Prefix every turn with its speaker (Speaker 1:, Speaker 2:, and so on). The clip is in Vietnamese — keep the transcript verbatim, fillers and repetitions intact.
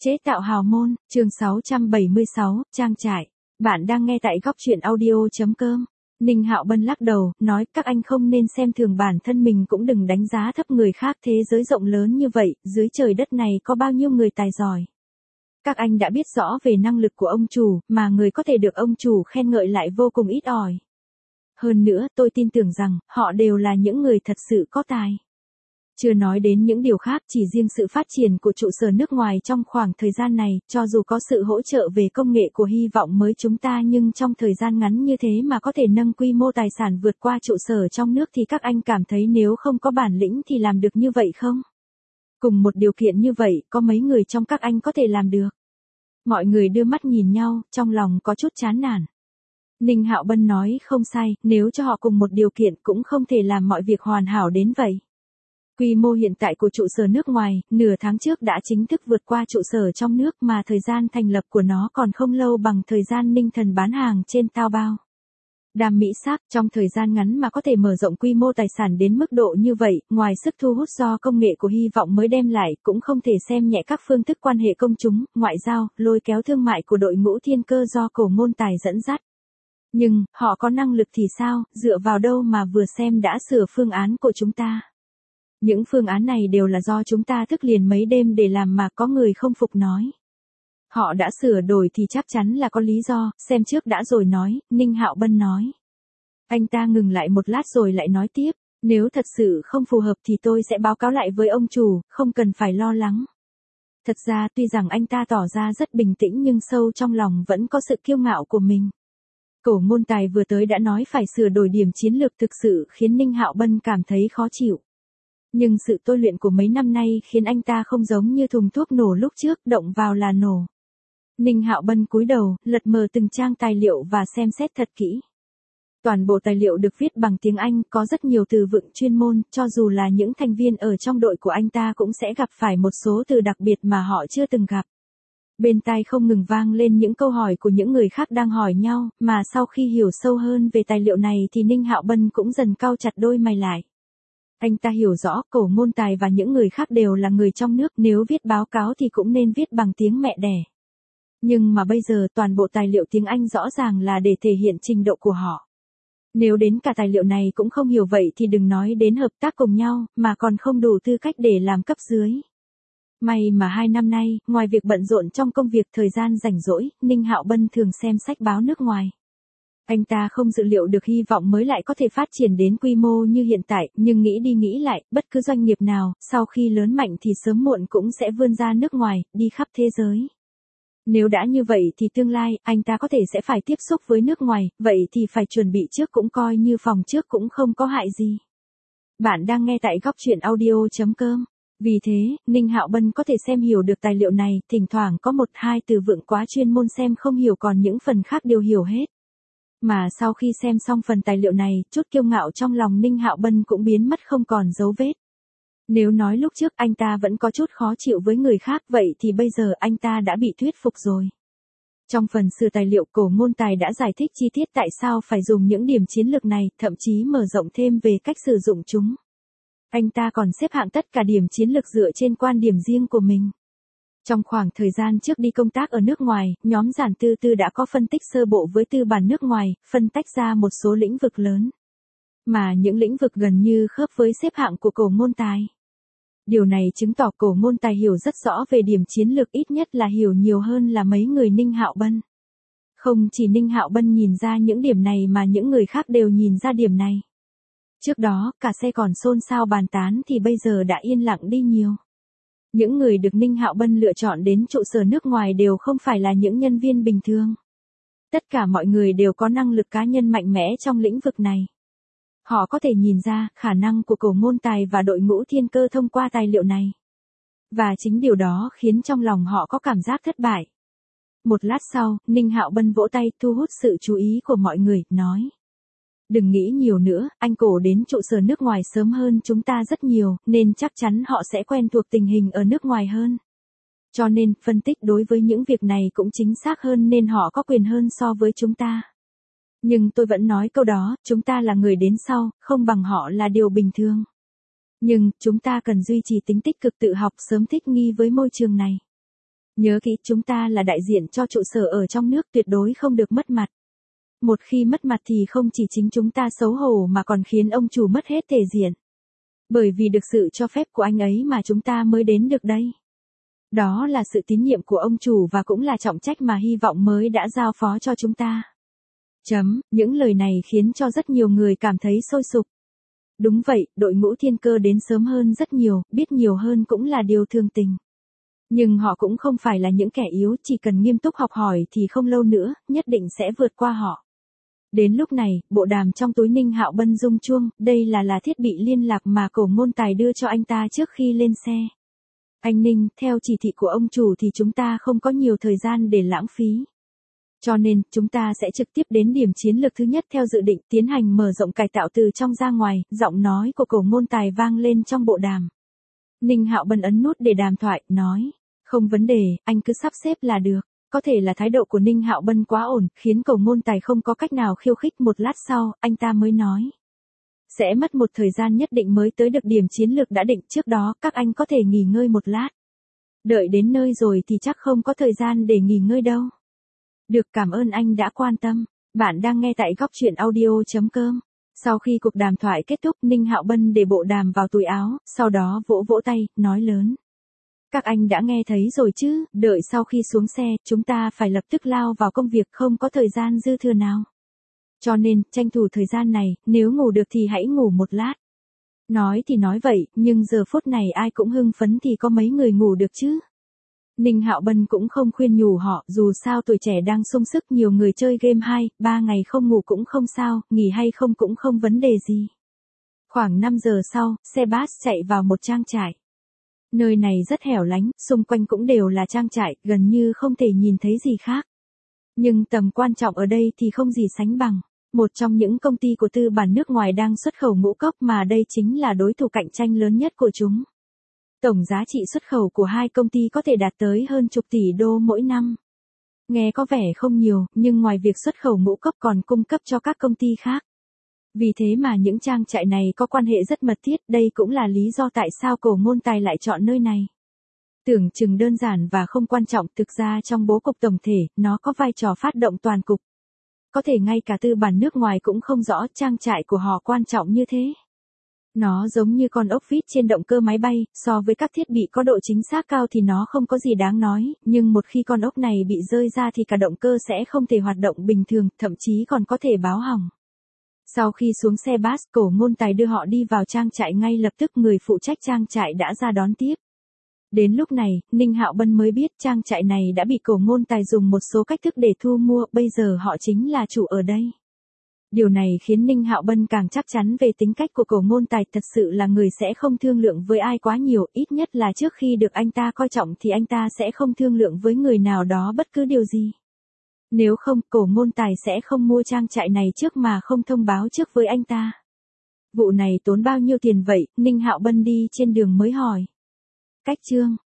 Speaker 1: Chế tạo hào môn, chương sáu trăm bảy mươi sáu, trang trại. Bạn đang nghe tại góc truyện audio.com. Ninh Hạo Bân lắc đầu, nói các anh không nên xem thường bản thân mình, cũng đừng đánh giá thấp người khác. Thế giới rộng lớn như vậy, dưới trời đất này có bao nhiêu người tài giỏi. Các anh đã biết rõ về năng lực của ông chủ, mà người có thể được ông chủ khen ngợi lại vô cùng ít ỏi. Hơn nữa, tôi tin tưởng rằng, họ đều là những người thật sự có tài. Chưa nói đến những điều khác, chỉ riêng sự phát triển của trụ sở nước ngoài trong khoảng thời gian này, cho dù có sự hỗ trợ về công nghệ của hy vọng mới chúng ta, nhưng trong thời gian ngắn như thế mà có thể nâng quy mô tài sản vượt qua trụ sở trong nước thì các anh cảm thấy nếu không có bản lĩnh thì làm được như vậy không? Cùng một điều kiện như vậy, có mấy người trong các anh có thể làm được? Mọi người đưa mắt nhìn nhau, trong lòng có chút chán nản. Ninh Hạo Bân nói không sai, nếu cho họ cùng một điều kiện cũng không thể làm mọi việc hoàn hảo đến vậy. Quy mô hiện tại của trụ sở nước ngoài, nửa tháng trước đã chính thức vượt qua trụ sở trong nước, mà thời gian thành lập của nó còn không lâu bằng thời gian Ninh Thần bán hàng trên Taobao. Đam mỹ sắc, trong thời gian ngắn mà có thể mở rộng quy mô tài sản đến mức độ như vậy, ngoài sức thu hút do công nghệ của hy vọng mới đem lại, cũng không thể xem nhẹ các phương thức quan hệ công chúng, ngoại giao, lôi kéo thương mại của đội ngũ thiên cơ do Cổ Ngôn Tài dẫn dắt. Nhưng, họ có năng lực thì sao, dựa vào đâu mà vừa xem đã sửa phương án của chúng ta? Những phương án này đều là do chúng ta thức liền mấy đêm để làm mà, có người không phục nói. Họ đã sửa đổi thì chắc chắn là có lý do, xem trước đã rồi nói, Ninh Hạo Bân nói. Anh ta ngừng lại một lát rồi lại nói tiếp, nếu thật sự không phù hợp thì tôi sẽ báo cáo lại với ông chủ, không cần phải lo lắng. Thật ra tuy rằng anh ta tỏ ra rất bình tĩnh nhưng sâu trong lòng vẫn có sự kiêu ngạo của mình. Cổ Ngôn Tài vừa tới đã nói phải sửa đổi điểm chiến lược, thực sự khiến Ninh Hạo Bân cảm thấy khó chịu. Nhưng sự tôi luyện của mấy năm nay khiến anh ta không giống như thùng thuốc nổ lúc trước, động vào là nổ. Ninh Hạo Bân cúi đầu, lật mờ từng trang tài liệu và xem xét thật kỹ. Toàn bộ tài liệu được viết bằng tiếng Anh, có rất nhiều từ vựng chuyên môn, cho dù là những thành viên ở trong đội của anh ta cũng sẽ gặp phải một số từ đặc biệt mà họ chưa từng gặp. Bên tai không ngừng vang lên những câu hỏi của những người khác đang hỏi nhau, mà sau khi hiểu sâu hơn về tài liệu này thì Ninh Hạo Bân cũng dần cau chặt đôi mày lại. Anh ta hiểu rõ, Cổ Ngôn Tài và những người khác đều là người trong nước, nếu viết báo cáo thì cũng nên viết bằng tiếng mẹ đẻ. Nhưng mà bây giờ toàn bộ tài liệu tiếng Anh rõ ràng là để thể hiện trình độ của họ. Nếu đến cả tài liệu này cũng không hiểu vậy thì đừng nói đến hợp tác cùng nhau, mà còn không đủ tư cách để làm cấp dưới. May mà hai năm nay, ngoài việc bận rộn trong công việc, thời gian rảnh rỗi, Ninh Hạo Bân thường xem sách báo nước ngoài. Anh ta không dự liệu được hy vọng mới lại có thể phát triển đến quy mô như hiện tại, nhưng nghĩ đi nghĩ lại, bất cứ doanh nghiệp nào, sau khi lớn mạnh thì sớm muộn cũng sẽ vươn ra nước ngoài, đi khắp thế giới. Nếu đã như vậy thì tương lai, anh ta có thể sẽ phải tiếp xúc với nước ngoài, vậy thì phải chuẩn bị trước, cũng coi như phòng trước cũng không có hại gì. Bạn đang nghe tại góc truyện audio.com. Vì thế, Ninh Hạo Bân có thể xem hiểu được tài liệu này, thỉnh thoảng có một hai từ vựng quá chuyên môn xem không hiểu, còn những phần khác đều hiểu hết. Mà sau khi xem xong phần tài liệu này, chút kiêu ngạo trong lòng Ninh Hạo Bân cũng biến mất không còn dấu vết. Nếu nói lúc trước anh ta vẫn có chút khó chịu với người khác, vậy thì bây giờ anh ta đã bị thuyết phục rồi. Trong phần sửa tài liệu, Cổ Ngôn Tài đã giải thích chi tiết tại sao phải dùng những điểm chiến lược này, thậm chí mở rộng thêm về cách sử dụng chúng. Anh ta còn xếp hạng tất cả điểm chiến lược dựa trên quan điểm riêng của mình. Trong khoảng thời gian trước đi công tác ở nước ngoài, nhóm Giản Tư Tư đã có phân tích sơ bộ với tư bản nước ngoài, phân tách ra một số lĩnh vực lớn. Mà những lĩnh vực gần như khớp với xếp hạng của Cổ Ngôn Tài. Điều này chứng tỏ Cổ Ngôn Tài hiểu rất rõ về điểm chiến lược, ít nhất là hiểu nhiều hơn là mấy người Ninh Hạo Bân. Không chỉ Ninh Hạo Bân nhìn ra những điểm này mà những người khác đều nhìn ra điểm này. Trước đó, cả xe còn xôn xao bàn tán thì bây giờ đã yên lặng đi nhiều. Những người được Ninh Hạo Bân lựa chọn đến trụ sở nước ngoài đều không phải là những nhân viên bình thường. Tất cả mọi người đều có năng lực cá nhân mạnh mẽ trong lĩnh vực này. Họ có thể nhìn ra khả năng của Cổ Ngôn Tài và đội ngũ thiên cơ thông qua tài liệu này. Và chính điều đó khiến trong lòng họ có cảm giác thất bại. Một lát sau, Ninh Hạo Bân vỗ tay thu hút sự chú ý của mọi người, nói. Đừng nghĩ nhiều nữa, anh Cổ đến trụ sở nước ngoài sớm hơn chúng ta rất nhiều, nên chắc chắn họ sẽ quen thuộc tình hình ở nước ngoài hơn. Cho nên, phân tích đối với những việc này cũng chính xác hơn, nên họ có quyền hơn so với chúng ta. Nhưng tôi vẫn nói câu đó, chúng ta là người đến sau, không bằng họ là điều bình thường. Nhưng, chúng ta cần duy trì tính tích cực, tự học sớm, thích nghi với môi trường này. Nhớ kỹ, chúng ta là đại diện cho trụ sở ở trong nước, tuyệt đối không được mất mặt. Một khi mất mặt thì không chỉ chính chúng ta xấu hổ mà còn khiến ông chủ mất hết thể diện. Bởi vì được sự cho phép của anh ấy mà chúng ta mới đến được đây. Đó là sự tín nhiệm của ông chủ và cũng là trọng trách mà hy vọng mới đã giao phó cho chúng ta. Chấm, những lời này khiến cho rất nhiều người cảm thấy sôi sục. Đúng vậy, đội ngũ thiên cơ đến sớm hơn rất nhiều, biết nhiều hơn cũng là điều thường tình. Nhưng họ cũng không phải là những kẻ yếu, chỉ cần nghiêm túc học hỏi thì không lâu nữa, nhất định sẽ vượt qua họ. Đến lúc này, bộ đàm trong túi Ninh Hạo Bân rung chuông, đây là là thiết bị liên lạc mà Cổ Ngôn Tài đưa cho anh ta trước khi lên xe. Anh Ninh, theo chỉ thị của ông chủ thì chúng ta không có nhiều thời gian để lãng phí. Cho nên, chúng ta sẽ trực tiếp đến điểm chiến lược thứ nhất theo dự định, tiến hành mở rộng cải tạo từ trong ra ngoài, giọng nói của Cổ Ngôn Tài vang lên trong bộ đàm. Ninh Hạo Bân ấn nút để đàm thoại, nói, không vấn đề, anh cứ sắp xếp là được. Có thể là thái độ của Ninh Hạo Bân quá ổn, khiến Cổ Ngôn Tài không có cách nào khiêu khích. Một lát sau, anh ta mới nói. Sẽ mất một thời gian nhất định mới tới được điểm chiến lược đã định, trước đó, các anh có thể nghỉ ngơi một lát. Đợi đến nơi rồi thì chắc không có thời gian để nghỉ ngơi đâu. Được, cảm ơn anh đã quan tâm. Bạn đang nghe tại góc truyện audio chấm com. Sau khi cuộc đàm thoại kết thúc, Ninh Hạo Bân để bộ đàm vào túi áo, sau đó vỗ vỗ tay, nói lớn. Các anh đã nghe thấy rồi chứ, đợi sau khi xuống xe, chúng ta phải lập tức lao vào công việc, không có thời gian dư thừa nào. Cho nên, tranh thủ thời gian này, nếu ngủ được thì hãy ngủ một lát. Nói thì nói vậy, nhưng giờ phút này ai cũng hưng phấn thì có mấy người ngủ được chứ. Ninh Hạo Bân cũng không khuyên nhủ họ, dù sao tuổi trẻ đang sung sức, nhiều người chơi game hai, ba ngày không ngủ cũng không sao, nghỉ hay không cũng không vấn đề gì. Khoảng năm giờ sau, xe bus chạy vào một trang trại. Nơi này rất hẻo lánh, xung quanh cũng đều là trang trại, gần như không thể nhìn thấy gì khác. Nhưng tầm quan trọng ở đây thì không gì sánh bằng. Một trong những công ty của tư bản nước ngoài đang xuất khẩu ngũ cốc mà đây chính là đối thủ cạnh tranh lớn nhất của chúng. Tổng giá trị xuất khẩu của hai công ty có thể đạt tới hơn chục tỷ đô mỗi năm. Nghe có vẻ không nhiều, nhưng ngoài việc xuất khẩu ngũ cốc còn cung cấp cho các công ty khác. Vì thế mà những trang trại này có quan hệ rất mật thiết, đây cũng là lý do tại sao Cổ Ngôn Tài lại chọn nơi này. Tưởng chừng đơn giản và không quan trọng, thực ra trong bố cục tổng thể, nó có vai trò phát động toàn cục. Có thể ngay cả tư bản nước ngoài cũng không rõ trang trại của họ quan trọng như thế. Nó giống như con ốc vít trên động cơ máy bay, so với các thiết bị có độ chính xác cao thì nó không có gì đáng nói, nhưng một khi con ốc này bị rơi ra thì cả động cơ sẽ không thể hoạt động bình thường, thậm chí còn có thể báo hỏng. Sau khi xuống xe bus, Cổ Ngôn Tài đưa họ đi vào trang trại, ngay lập tức người phụ trách trang trại đã ra đón tiếp. Đến lúc này, Ninh Hạo Bân mới biết trang trại này đã bị Cổ Ngôn Tài dùng một số cách thức để thu mua, bây giờ họ chính là chủ ở đây. Điều này khiến Ninh Hạo Bân càng chắc chắn về tính cách của Cổ Ngôn Tài, thật sự là người sẽ không thương lượng với ai quá nhiều, ít nhất là trước khi được anh ta coi trọng thì anh ta sẽ không thương lượng với người nào đó bất cứ điều gì. Nếu không, Cổ Ngôn Tài sẽ không mua trang trại này trước mà không thông báo trước với anh ta. Vụ này tốn bao nhiêu tiền vậy? Ninh Hạo Bân đi trên đường mới hỏi. Cách chương